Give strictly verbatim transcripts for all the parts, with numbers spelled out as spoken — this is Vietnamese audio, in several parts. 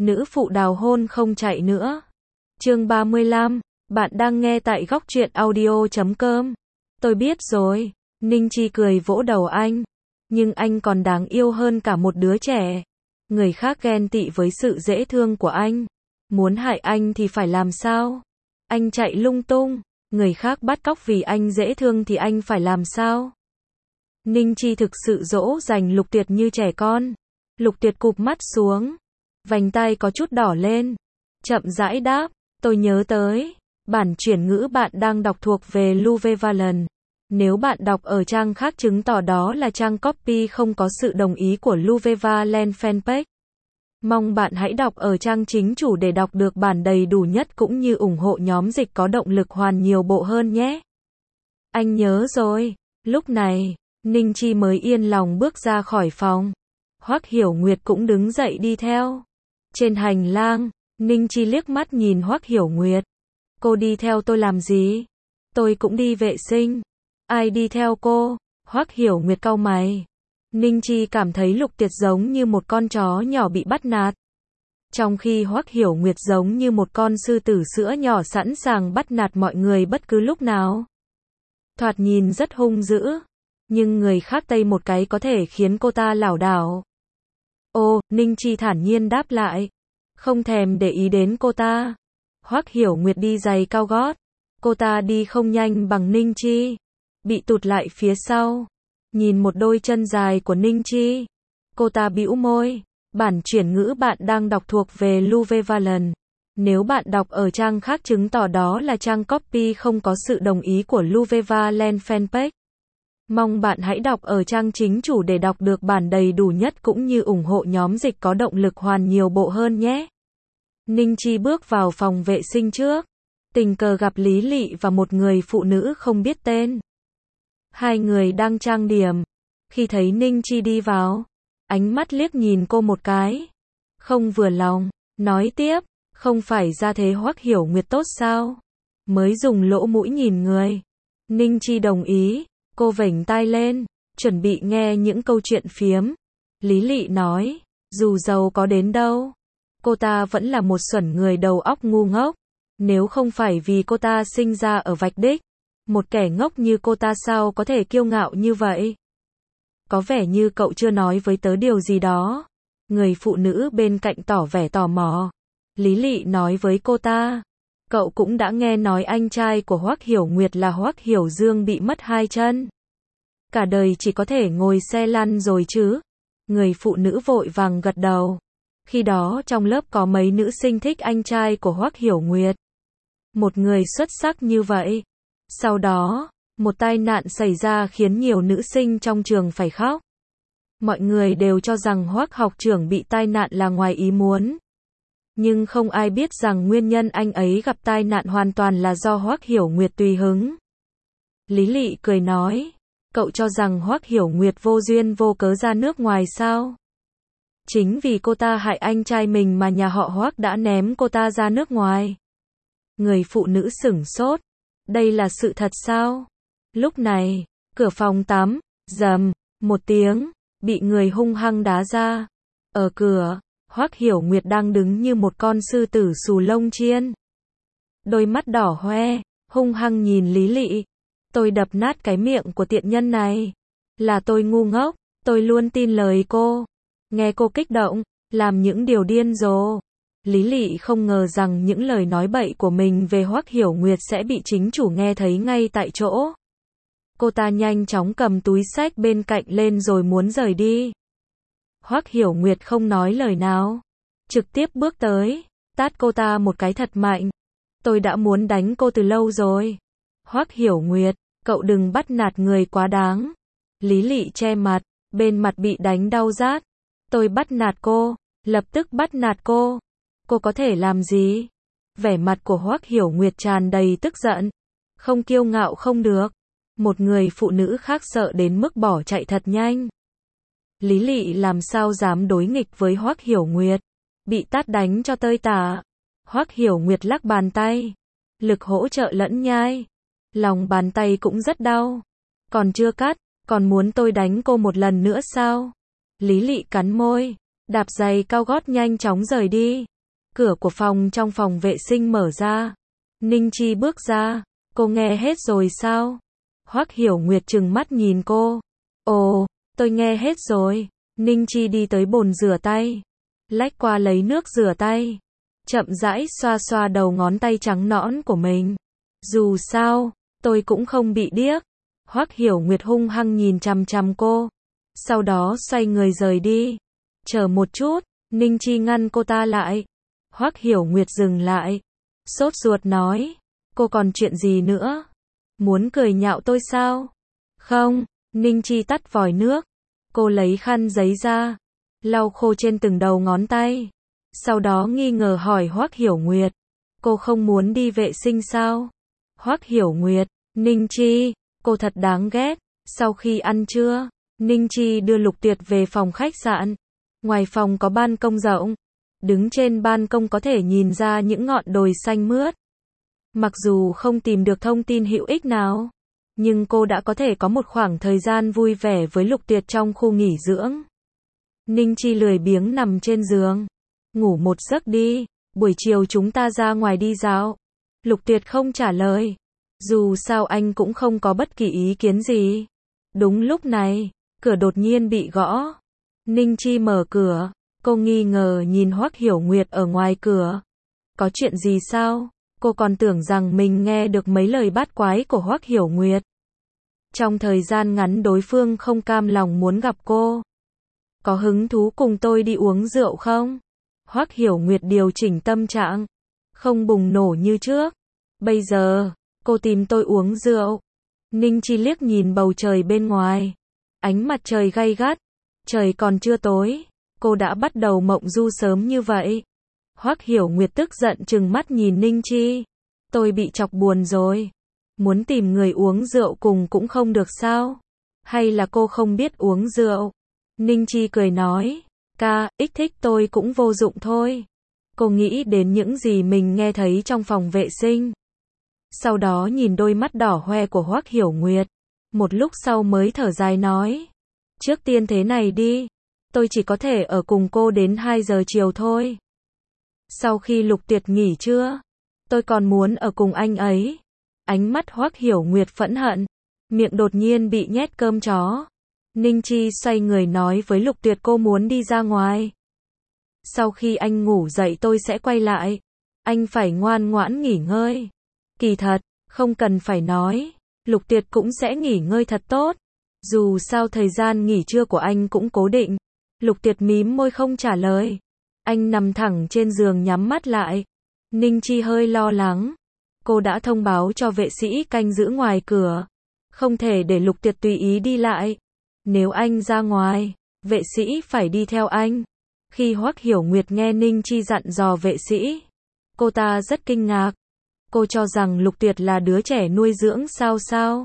Nữ phụ đào hôn không chạy nữa. Chương ba mươi lăm, bạn đang nghe tại góc truyện audio chấm com. Tôi biết rồi, Ninh Chi cười vỗ đầu anh. Nhưng anh còn đáng yêu hơn cả một đứa trẻ. Người khác ghen tị với sự dễ thương của anh. Muốn hại anh thì phải làm sao? Anh chạy lung tung, người khác bắt cóc vì anh dễ thương thì anh phải làm sao? Ninh Chi thực sự dỗ dành Lục Tuyệt như trẻ con. Lục Tuyệt cụp mắt xuống, vành tai có chút đỏ lên, chậm rãi đáp, tôi nhớ tới, bản chuyển ngữ bạn đang đọc thuộc về Luvevalent. Nếu bạn đọc ở trang khác chứng tỏ đó là trang copy không có sự đồng ý của Luvevalent fanpage. Mong bạn hãy đọc ở trang chính chủ để đọc được bản đầy đủ nhất cũng như ủng hộ nhóm dịch có động lực hoàn nhiều bộ hơn nhé. Anh nhớ rồi. Lúc này, Ninh Chi mới yên lòng bước ra khỏi phòng. Hoắc Hiểu Nguyệt cũng đứng dậy đi theo. Trên hành lang, Ninh Chi liếc mắt nhìn Hoắc Hiểu Nguyệt. Cô đi theo tôi làm gì? Tôi cũng đi vệ sinh. Ai đi theo cô? Hoắc Hiểu Nguyệt cau mày. Ninh Chi cảm thấy Lục Tuyệt giống như một con chó nhỏ bị bắt nạt. Trong khi Hoắc Hiểu Nguyệt giống như một con sư tử sữa nhỏ sẵn sàng bắt nạt mọi người bất cứ lúc nào. Thoạt nhìn rất hung dữ, nhưng người khác tây một cái có thể khiến cô ta lảo đảo. Ô, Ninh Chi thản nhiên đáp lại. Không thèm để ý đến cô ta. Hoắc Hiểu Nguyệt đi giày cao gót. Cô ta đi không nhanh bằng Ninh Chi. Bị tụt lại phía sau. Nhìn một đôi chân dài của Ninh Chi. Cô ta bĩu môi. Bản chuyển ngữ bạn đang đọc thuộc về Luvevalent. Nếu bạn đọc ở trang khác chứng tỏ đó là trang copy không có sự đồng ý của Luvevalent fanpage. Mong bạn hãy đọc ở trang chính chủ để đọc được bản đầy đủ nhất cũng như ủng hộ nhóm dịch có động lực hoàn nhiều bộ hơn nhé. Ninh Chi bước vào phòng vệ sinh trước. Tình cờ gặp Lý Lị và một người phụ nữ không biết tên. Hai người đang trang điểm. Khi thấy Ninh Chi đi vào, ánh mắt liếc nhìn cô một cái. Không vừa lòng, nói tiếp, không phải ra thế Hoắc Hiểu Nguyệt tốt sao? Mới dùng lỗ mũi nhìn người. Ninh Chi đồng ý. Cô vểnh tai lên, chuẩn bị nghe những câu chuyện phiếm. Lý Lị nói, dù giàu có đến đâu, cô ta vẫn là một xuẩn người đầu óc ngu ngốc. Nếu không phải vì cô ta sinh ra ở vạch đích, một kẻ ngốc như cô ta sao có thể kiêu ngạo như vậy? Có vẻ như cậu chưa nói với tớ điều gì đó. Người phụ nữ bên cạnh tỏ vẻ tò mò. Lý Lị nói với cô ta. Cậu cũng đã nghe nói anh trai của Hoắc Hiểu Nguyệt là Hoắc Hiểu Dương bị mất hai chân. Cả đời chỉ có thể ngồi xe lăn rồi chứ. Người phụ nữ vội vàng gật đầu. Khi đó trong lớp có mấy nữ sinh thích anh trai của Hoắc Hiểu Nguyệt. Một người xuất sắc như vậy. Sau đó, một tai nạn xảy ra khiến nhiều nữ sinh trong trường phải khóc. Mọi người đều cho rằng Hoắc học trưởng bị tai nạn là ngoài ý muốn. Nhưng không ai biết rằng nguyên nhân anh ấy gặp tai nạn hoàn toàn là do Hoắc Hiểu Nguyệt tùy hứng. Lý Lị cười nói, cậu cho rằng Hoắc Hiểu Nguyệt vô duyên vô cớ ra nước ngoài sao? Chính vì cô ta hại anh trai mình mà nhà họ Hoắc đã ném cô ta ra nước ngoài. Người phụ nữ sửng sốt, đây là sự thật sao? Lúc này, cửa phòng tắm, rầm, một tiếng, bị người hung hăng đá ra. Ở cửa, Hoắc Hiểu Nguyệt đang đứng như một con sư tử xù lông chiên. Đôi mắt đỏ hoe, hung hăng nhìn Lý Lị. Tôi đập nát cái miệng của tiện nhân này. Là tôi ngu ngốc, tôi luôn tin lời cô. Nghe cô kích động, làm những điều điên rồ. Lý Lị không ngờ rằng những lời nói bậy của mình về Hoắc Hiểu Nguyệt sẽ bị chính chủ nghe thấy ngay tại chỗ. Cô ta nhanh chóng cầm túi xách bên cạnh lên rồi muốn rời đi. Hoắc Hiểu Nguyệt không nói lời nào, trực tiếp bước tới, tát cô ta một cái thật mạnh. Tôi đã muốn đánh cô từ lâu rồi. Hoắc Hiểu Nguyệt, cậu đừng bắt nạt người quá đáng. Lý Lị che mặt, bên mặt bị đánh đau rát. Tôi bắt nạt cô, lập tức bắt nạt cô. Cô có thể làm gì? Vẻ mặt của Hoắc Hiểu Nguyệt tràn đầy tức giận. Không kiêu ngạo không được. Một người phụ nữ khác sợ đến mức bỏ chạy thật nhanh. Lý Lị làm sao dám đối nghịch với Hoắc Hiểu Nguyệt. Bị tát đánh cho tơi tả. Hoắc Hiểu Nguyệt lắc bàn tay. Lực hỗ trợ lẫn nhai. Lòng bàn tay cũng rất đau. Còn chưa cắt, còn muốn tôi đánh cô một lần nữa sao? Lý Lị cắn môi. Đạp giày cao gót nhanh chóng rời đi. Cửa của phòng trong phòng vệ sinh mở ra. Ninh Chi bước ra. Cô nghe hết rồi sao? Hoắc Hiểu Nguyệt trừng mắt nhìn cô. Ồ, tôi nghe hết rồi. Ninh Chi đi tới bồn rửa tay. Lách qua lấy nước rửa tay. Chậm rãi xoa xoa đầu ngón tay trắng nõn của mình. Dù sao, tôi cũng không bị điếc. Hoắc Hiểu Nguyệt hung hăng nhìn chằm chằm cô. Sau đó xoay người rời đi. Chờ một chút, Ninh Chi ngăn cô ta lại. Hoắc Hiểu Nguyệt dừng lại. Sốt ruột nói. Cô còn chuyện gì nữa? Muốn cười nhạo tôi sao? Không, Ninh Chi tắt vòi nước. Cô lấy khăn giấy ra. Lau khô trên từng đầu ngón tay. Sau đó nghi ngờ hỏi Hoắc Hiểu Nguyệt. Cô không muốn đi vệ sinh sao? Hoắc Hiểu Nguyệt. Ninh Chi, cô thật đáng ghét. Sau khi ăn trưa, Ninh Chi đưa Lục Tuyệt về phòng khách sạn. Ngoài phòng có ban công rộng. Đứng trên ban công có thể nhìn ra những ngọn đồi xanh mướt. Mặc dù không tìm được thông tin hữu ích nào, nhưng cô đã có thể có một khoảng thời gian vui vẻ với Lục Tuyệt trong khu nghỉ dưỡng. Ninh Chi lười biếng nằm trên giường. Ngủ một giấc đi, buổi chiều chúng ta ra ngoài đi dạo. Lục Tuyệt không trả lời. Dù sao anh cũng không có bất kỳ ý kiến gì. Đúng lúc này, cửa đột nhiên bị gõ. Ninh Chi mở cửa. Cô nghi ngờ nhìn Hoắc Hiểu Nguyệt ở ngoài cửa. Có chuyện gì sao? Cô còn tưởng rằng mình nghe được mấy lời bát quái của Hoắc Hiểu Nguyệt. Trong thời gian ngắn đối phương không cam lòng muốn gặp cô. Có hứng thú cùng tôi đi uống rượu không? Hoắc Hiểu Nguyệt điều chỉnh tâm trạng. Không bùng nổ như trước. Bây giờ, cô tìm tôi uống rượu. Ninh Chi liếc nhìn bầu trời bên ngoài. Ánh mặt trời gay gắt. Trời còn chưa tối. Cô đã bắt đầu mộng du sớm như vậy. Hoắc Hiểu Nguyệt tức giận trừng mắt nhìn Ninh Chi. Tôi bị chọc buồn rồi. Muốn tìm người uống rượu cùng cũng không được sao? Hay là cô không biết uống rượu? Ninh Chi cười nói. Ca, ích thích tôi cũng vô dụng thôi. Cô nghĩ đến những gì mình nghe thấy trong phòng vệ sinh. Sau đó nhìn đôi mắt đỏ hoe của Hoắc Hiểu Nguyệt. Một lúc sau mới thở dài nói. Trước tiên thế này đi. Tôi chỉ có thể ở cùng cô đến hai giờ chiều thôi. Sau khi Lục Tuyệt nghỉ trưa, tôi còn muốn ở cùng anh ấy. Ánh mắt Hoắc Hiểu Nguyệt phẫn hận, miệng đột nhiên bị nhét cơm chó. Ninh Chi xoay người nói với Lục Tuyệt cô muốn đi ra ngoài. Sau khi anh ngủ dậy tôi sẽ quay lại. Anh phải ngoan ngoãn nghỉ ngơi. Kỳ thật, không cần phải nói. Lục Tuyệt cũng sẽ nghỉ ngơi thật tốt. Dù sao thời gian nghỉ trưa của anh cũng cố định. Lục Tuyệt mím môi không trả lời. Anh nằm thẳng trên giường nhắm mắt lại. Ninh Chi hơi lo lắng. Cô đã thông báo cho vệ sĩ canh giữ ngoài cửa. Không thể để Lục Tuyệt tùy ý đi lại. Nếu anh ra ngoài, vệ sĩ phải đi theo anh. Khi Hoắc Hiểu Nguyệt nghe Ninh Chi dặn dò vệ sĩ, cô ta rất kinh ngạc. Cô cho rằng Lục Tuyệt là đứa trẻ nuôi dưỡng sao sao?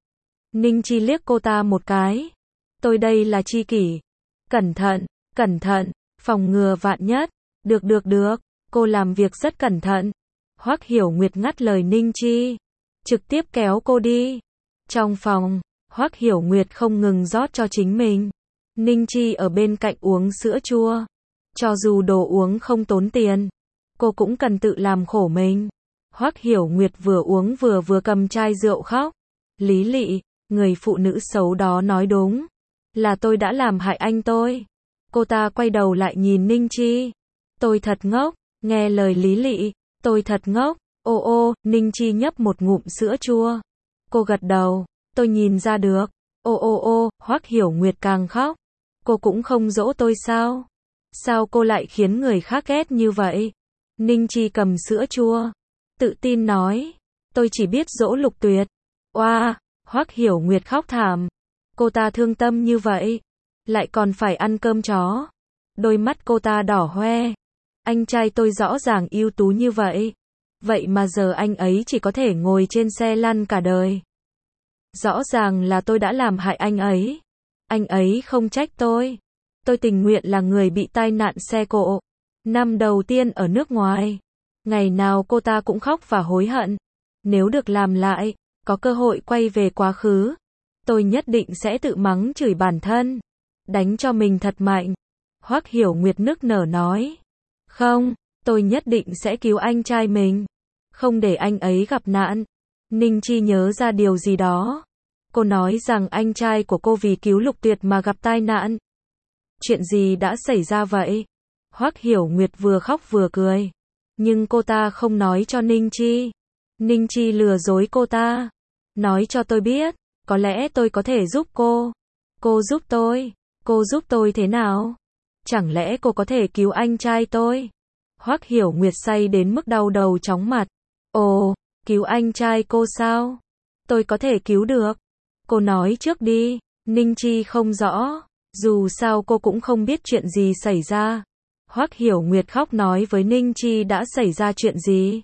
Ninh Chi liếc cô ta một cái. Tôi đây là tri kỷ. Cẩn thận, cẩn thận, phòng ngừa vạn nhất. Được được được, cô làm việc rất cẩn thận. Hoắc Hiểu Nguyệt ngắt lời Ninh Chi, trực tiếp kéo cô đi. Trong phòng, Hoắc Hiểu Nguyệt không ngừng rót cho chính mình. Ninh Chi ở bên cạnh uống sữa chua. Cho dù đồ uống không tốn tiền, cô cũng cần tự làm khổ mình. Hoắc Hiểu Nguyệt vừa uống vừa vừa cầm chai rượu khóc. Lý lị, người phụ nữ xấu đó nói đúng. Là tôi đã làm hại anh tôi. Cô ta quay đầu lại nhìn Ninh Chi. Tôi thật ngốc, nghe lời Lý lị. Tôi thật ngốc. Ô ô, Ninh Chi nhấp một ngụm sữa chua. Cô gật đầu. Tôi nhìn ra được. Ô ô ô, Hoắc Hiểu Nguyệt càng khóc. Cô cũng không dỗ tôi sao? Sao cô lại khiến người khác ghét như vậy? Ninh Chi cầm sữa chua, tự tin nói. Tôi chỉ biết dỗ Lục Tuyệt. Oa, Hoắc Hiểu Nguyệt khóc thảm. Cô ta thương tâm như vậy, lại còn phải ăn cơm chó. Đôi mắt cô ta đỏ hoe. Anh trai tôi rõ ràng ưu tú như vậy. Vậy mà giờ anh ấy chỉ có thể ngồi trên xe lăn cả đời. Rõ ràng là tôi đã làm hại anh ấy. Anh ấy không trách tôi. Tôi tình nguyện là người bị tai nạn xe cộ. Năm đầu tiên ở nước ngoài. Ngày nào cô ta cũng khóc và hối hận. Nếu được làm lại, có cơ hội quay về quá khứ, tôi nhất định sẽ tự mắng chửi bản thân. Đánh cho mình thật mạnh. Hoắc Hiểu Nguyệt nức nở nói. Không, Tôi nhất định sẽ cứu anh trai mình. Không để anh ấy gặp nạn. Ninh Chi nhớ ra điều gì đó. Cô nói rằng anh trai của cô vì cứu Lục Tuyệt mà gặp tai nạn. Chuyện gì đã xảy ra vậy? Hoắc Hiểu Nguyệt vừa khóc vừa cười. Nhưng cô ta không nói cho Ninh Chi. Ninh Chi lừa dối cô ta. Nói cho tôi biết, có lẽ tôi có thể giúp cô. Cô giúp tôi? Cô giúp tôi thế nào? Chẳng lẽ cô có thể cứu anh trai tôi? Hoắc Hiểu Nguyệt say đến mức đau đầu chóng mặt. Ồ, cứu anh trai cô sao? Tôi có thể cứu được. Cô nói trước đi. Ninh Chi không rõ. Dù sao cô cũng không biết chuyện gì xảy ra. Hoắc Hiểu Nguyệt khóc nói với Ninh Chi đã xảy ra chuyện gì.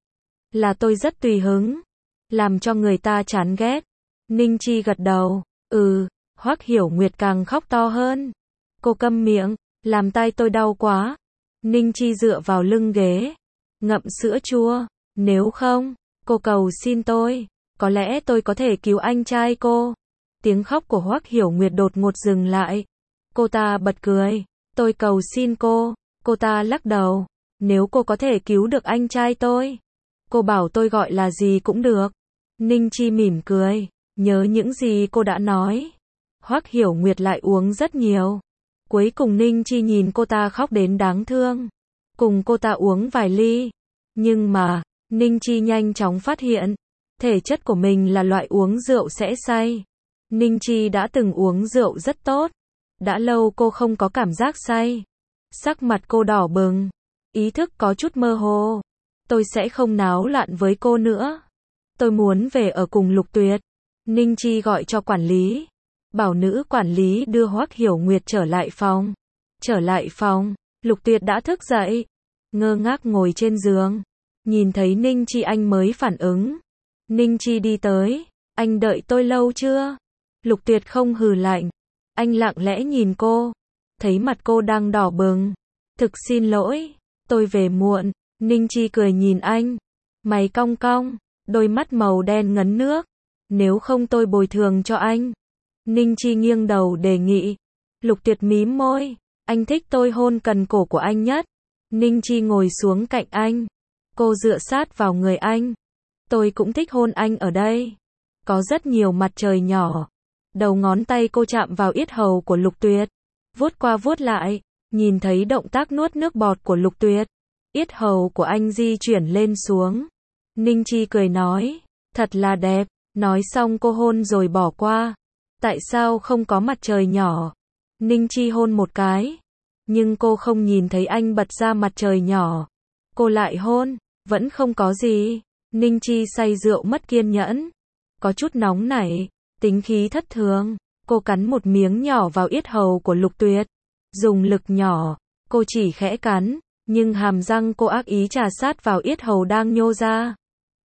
Là tôi rất tùy hứng. Làm cho người ta chán ghét. Ninh Chi gật đầu. Ừ. Hoắc Hiểu Nguyệt càng khóc to hơn. Cô câm miệng. Làm tai tôi đau quá. Ninh Chi dựa vào lưng ghế. Ngậm sữa chua. Nếu không, cô cầu xin tôi. Có lẽ tôi có thể cứu anh trai cô. Tiếng khóc của Hoắc Hiểu Nguyệt đột ngột dừng lại. Cô ta bật cười. Tôi cầu xin cô. Cô ta lắc đầu. Nếu cô có thể cứu được anh trai tôi, cô bảo tôi gọi là gì cũng được. Ninh Chi mỉm cười. Nhớ những gì cô đã nói. Hoắc Hiểu Nguyệt lại uống rất nhiều. Cuối cùng Ninh Chi nhìn cô ta khóc đến đáng thương. Cùng cô ta uống vài ly. Nhưng mà, Ninh Chi nhanh chóng phát hiện, thể chất của mình là loại uống rượu sẽ say. Ninh Chi đã từng uống rượu rất tốt. Đã lâu cô không có cảm giác say. Sắc mặt cô đỏ bừng. Ý thức có chút mơ hồ. Tôi sẽ không náo loạn với cô nữa. Tôi muốn về ở cùng Lục Tuyệt. Ninh Chi gọi cho quản lý. Bảo nữ quản lý đưa Hoắc Hiểu Nguyệt trở lại phòng. Trở lại phòng, Lục Tuyệt đã thức dậy. Ngơ ngác ngồi trên giường. Nhìn thấy Ninh Chi anh mới phản ứng. Ninh Chi đi tới. Anh đợi tôi lâu chưa? Lục Tuyệt không hừ lạnh. Anh lặng lẽ nhìn cô. Thấy mặt cô đang đỏ bừng. Thực xin lỗi. Tôi về muộn. Ninh Chi cười nhìn anh. Mày cong cong. Đôi mắt màu đen ngấn nước. Nếu không tôi bồi thường cho anh. Ninh Chi nghiêng đầu đề nghị. Lục Tuyệt mím môi. Anh thích tôi hôn cần cổ của anh nhất. Ninh Chi ngồi xuống cạnh anh. Cô dựa sát vào người anh. Tôi cũng thích hôn anh ở đây. Có rất nhiều mặt trời nhỏ. Đầu ngón tay cô chạm vào yết hầu của Lục Tuyệt. Vuốt qua vuốt lại. Nhìn thấy động tác nuốt nước bọt của Lục Tuyệt. Yết hầu của anh di chuyển lên xuống. Ninh Chi cười nói. Thật là đẹp. Nói xong cô hôn rồi bỏ qua. Tại sao không có mặt trời nhỏ? Ninh Chi hôn một cái. Nhưng cô không nhìn thấy anh bật ra mặt trời nhỏ. Cô lại hôn. Vẫn không có gì. Ninh Chi say rượu mất kiên nhẫn. Có chút nóng nảy. Tính khí thất thường. Cô cắn một miếng nhỏ vào yết hầu của Lục Tuyệt. Dùng lực nhỏ. Cô chỉ khẽ cắn. Nhưng hàm răng cô ác ý trà sát vào yết hầu đang nhô ra.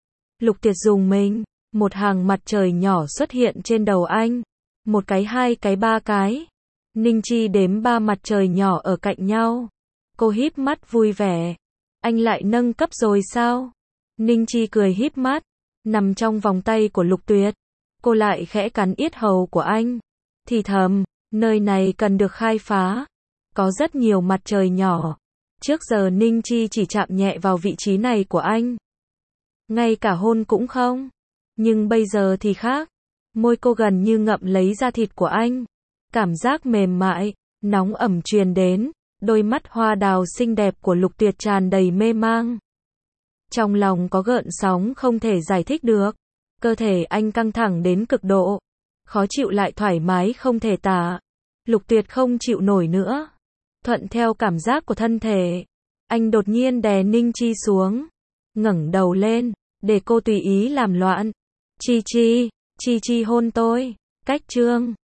Lục Tuyệt dùng mình. Một hàng mặt trời nhỏ xuất hiện trên đầu anh. Một cái, hai cái, ba cái. Ninh Chi đếm ba mặt trời nhỏ ở cạnh nhau. Cô híp mắt vui vẻ. Anh lại nâng cấp rồi sao? Ninh Chi cười híp mắt. Nằm trong vòng tay của Lục Tuyệt. Cô lại khẽ cắn yết hầu của anh. Thì thầm, nơi này cần được khai phá. Có rất nhiều mặt trời nhỏ. Trước giờ Ninh Chi chỉ chạm nhẹ vào vị trí này của anh. Ngay cả hôn cũng không. Nhưng bây giờ thì khác. Môi cô gần như ngậm lấy da thịt của anh. Cảm giác mềm mại, nóng ẩm truyền đến. Đôi mắt hoa đào xinh đẹp của Lục Tuyệt tràn đầy mê mang. Trong lòng có gợn sóng không thể giải thích được. Cơ thể anh căng thẳng đến cực độ. Khó chịu lại thoải mái không thể tả. Lục Tuyệt không chịu nổi nữa. Thuận theo cảm giác của thân thể. Anh đột nhiên đè Ninh Chi xuống. Ngẩng đầu lên. Để cô tùy ý làm loạn. Chi Chi, Chi Chi hôn tôi. Cách chương